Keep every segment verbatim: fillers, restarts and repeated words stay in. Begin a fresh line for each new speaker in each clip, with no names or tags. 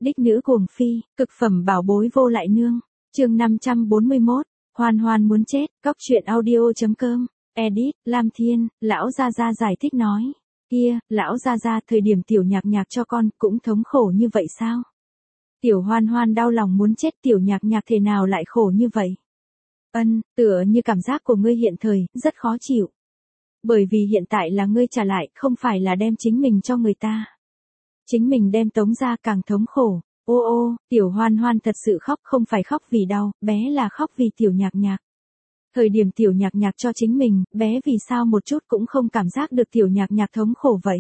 Đích nữ cuồng phi, cực phẩm bảo bối vô lại nương. Chương năm trăm bốn mươi mốt, Hoan Hoan muốn chết, Cóc truyện audio chấm com. Edit, Lam Thiên, lão gia gia giải thích nói. Kia, lão gia gia, thời điểm tiểu nhạc nhạc cho con cũng thống khổ như vậy sao? Tiểu Hoan Hoan đau lòng muốn chết, tiểu nhạc nhạc thế nào lại khổ như vậy? Ân, tựa như cảm giác của ngươi hiện thời, rất khó chịu. Bởi vì hiện tại là ngươi trả lại, không phải là đem chính mình cho người ta. Chính mình đem tống ra càng thống khổ. Ô ô, tiểu Hoan Hoan thật sự khóc, không phải khóc vì đau, bé là khóc vì tiểu nhạc nhạc. Thời điểm tiểu nhạc nhạc cho chính mình, bé vì sao một chút cũng không cảm giác được tiểu nhạc nhạc thống khổ vậy?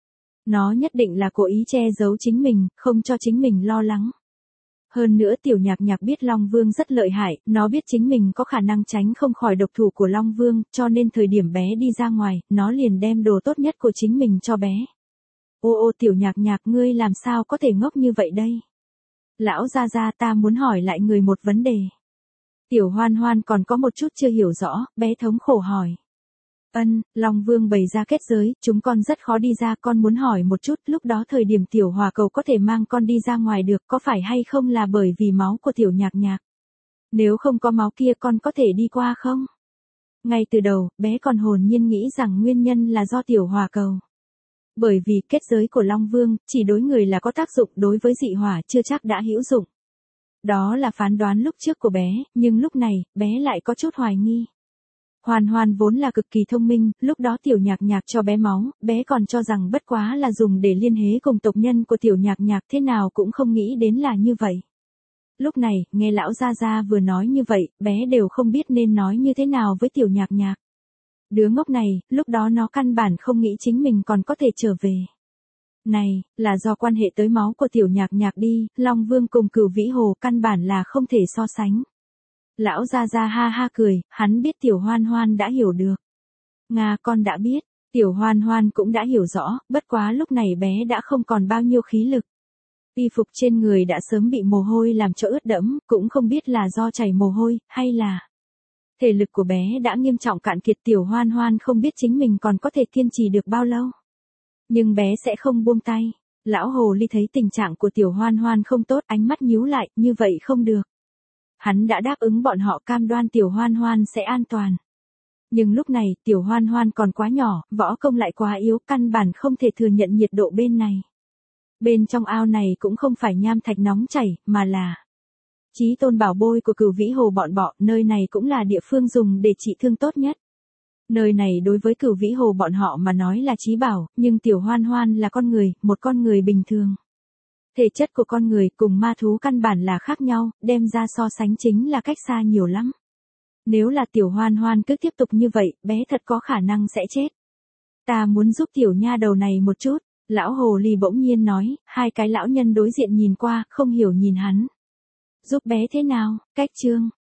Nó nhất định là cố ý che giấu chính mình, không cho chính mình lo lắng. Hơn nữa tiểu nhạc nhạc biết Long Vương rất lợi hại, nó biết chính mình có khả năng tránh không khỏi độc thủ của Long Vương, cho nên thời điểm bé đi ra ngoài, nó liền đem đồ tốt nhất của chính mình cho bé. Ô ô tiểu nhạc nhạc, ngươi làm sao có thể ngốc như vậy đây? Lão gia gia, ta muốn hỏi lại người một vấn đề. Tiểu Hoan Hoan còn có một chút chưa hiểu rõ, bé thống khổ hỏi. Ân, Long Vương bày ra kết giới, chúng con rất khó đi ra, con muốn hỏi một chút, lúc đó thời điểm tiểu hòa cầu có thể mang con đi ra ngoài được, có phải hay không là bởi vì máu của tiểu nhạc nhạc? Nếu không có máu kia con có thể đi qua không? Ngay từ đầu, bé còn hồn nhiên nghĩ rằng nguyên nhân là do tiểu hòa cầu. Bởi vì kết giới của Long Vương, chỉ đối người là có tác dụng, đối với dị hỏa chưa chắc đã hữu dụng. Đó là phán đoán lúc trước của bé, nhưng lúc này, bé lại có chút hoài nghi. Hoan Hoan vốn là cực kỳ thông minh, lúc đó tiểu nhạc nhạc cho bé máu, bé còn cho rằng bất quá là dùng để liên hệ cùng tộc nhân của tiểu nhạc nhạc, thế nào cũng không nghĩ đến là như vậy. Lúc này, nghe lão gia gia vừa nói như vậy, bé đều không biết nên nói như thế nào với tiểu nhạc nhạc. Đứa ngốc này, lúc đó nó căn bản không nghĩ chính mình còn có thể trở về. Này, là do quan hệ tới máu của tiểu nhạc nhạc đi, Long Vương cùng Cửu Vĩ Hồ căn bản là không thể so sánh. Lão gia gia ha ha cười, hắn biết tiểu Hoan Hoan đã hiểu được. Nga, con đã biết, tiểu Hoan Hoan cũng đã hiểu rõ, bất quá lúc này bé đã không còn bao nhiêu khí lực. Y phục trên người đã sớm bị mồ hôi làm cho ướt đẫm, cũng không biết là do chảy mồ hôi, hay là... Thể lực của bé đã nghiêm trọng cạn kiệt, tiểu Hoan Hoan không biết chính mình còn có thể kiên trì được bao lâu. Nhưng bé sẽ không buông tay. Lão Hồ Ly thấy tình trạng của tiểu Hoan Hoan không tốt, ánh mắt nhíu lại, như vậy không được. Hắn đã đáp ứng bọn họ cam đoan tiểu Hoan Hoan sẽ an toàn. Nhưng lúc này, tiểu Hoan Hoan còn quá nhỏ, võ công lại quá yếu, căn bản không thể thừa nhận nhiệt độ bên này. Bên trong ao này cũng không phải nham thạch nóng chảy, mà là... Chí tôn bảo bôi của Cửu Vĩ Hồ bọn bọ, nơi này cũng là địa phương dùng để trị thương tốt nhất. Nơi này đối với Cửu Vĩ Hồ bọn họ mà nói là chí bảo, nhưng tiểu Hoan Hoan là con người, một con người bình thường. Thể chất của con người cùng ma thú căn bản là khác nhau, đem ra so sánh chính là cách xa nhiều lắm. Nếu là tiểu Hoan Hoan cứ tiếp tục như vậy, bé thật có khả năng sẽ chết. Ta muốn giúp tiểu nha đầu này một chút, lão Hồ Ly bỗng nhiên nói, hai cái lão nhân đối diện nhìn qua, không hiểu nhìn hắn. Giúp bé thế nào? Cách chương,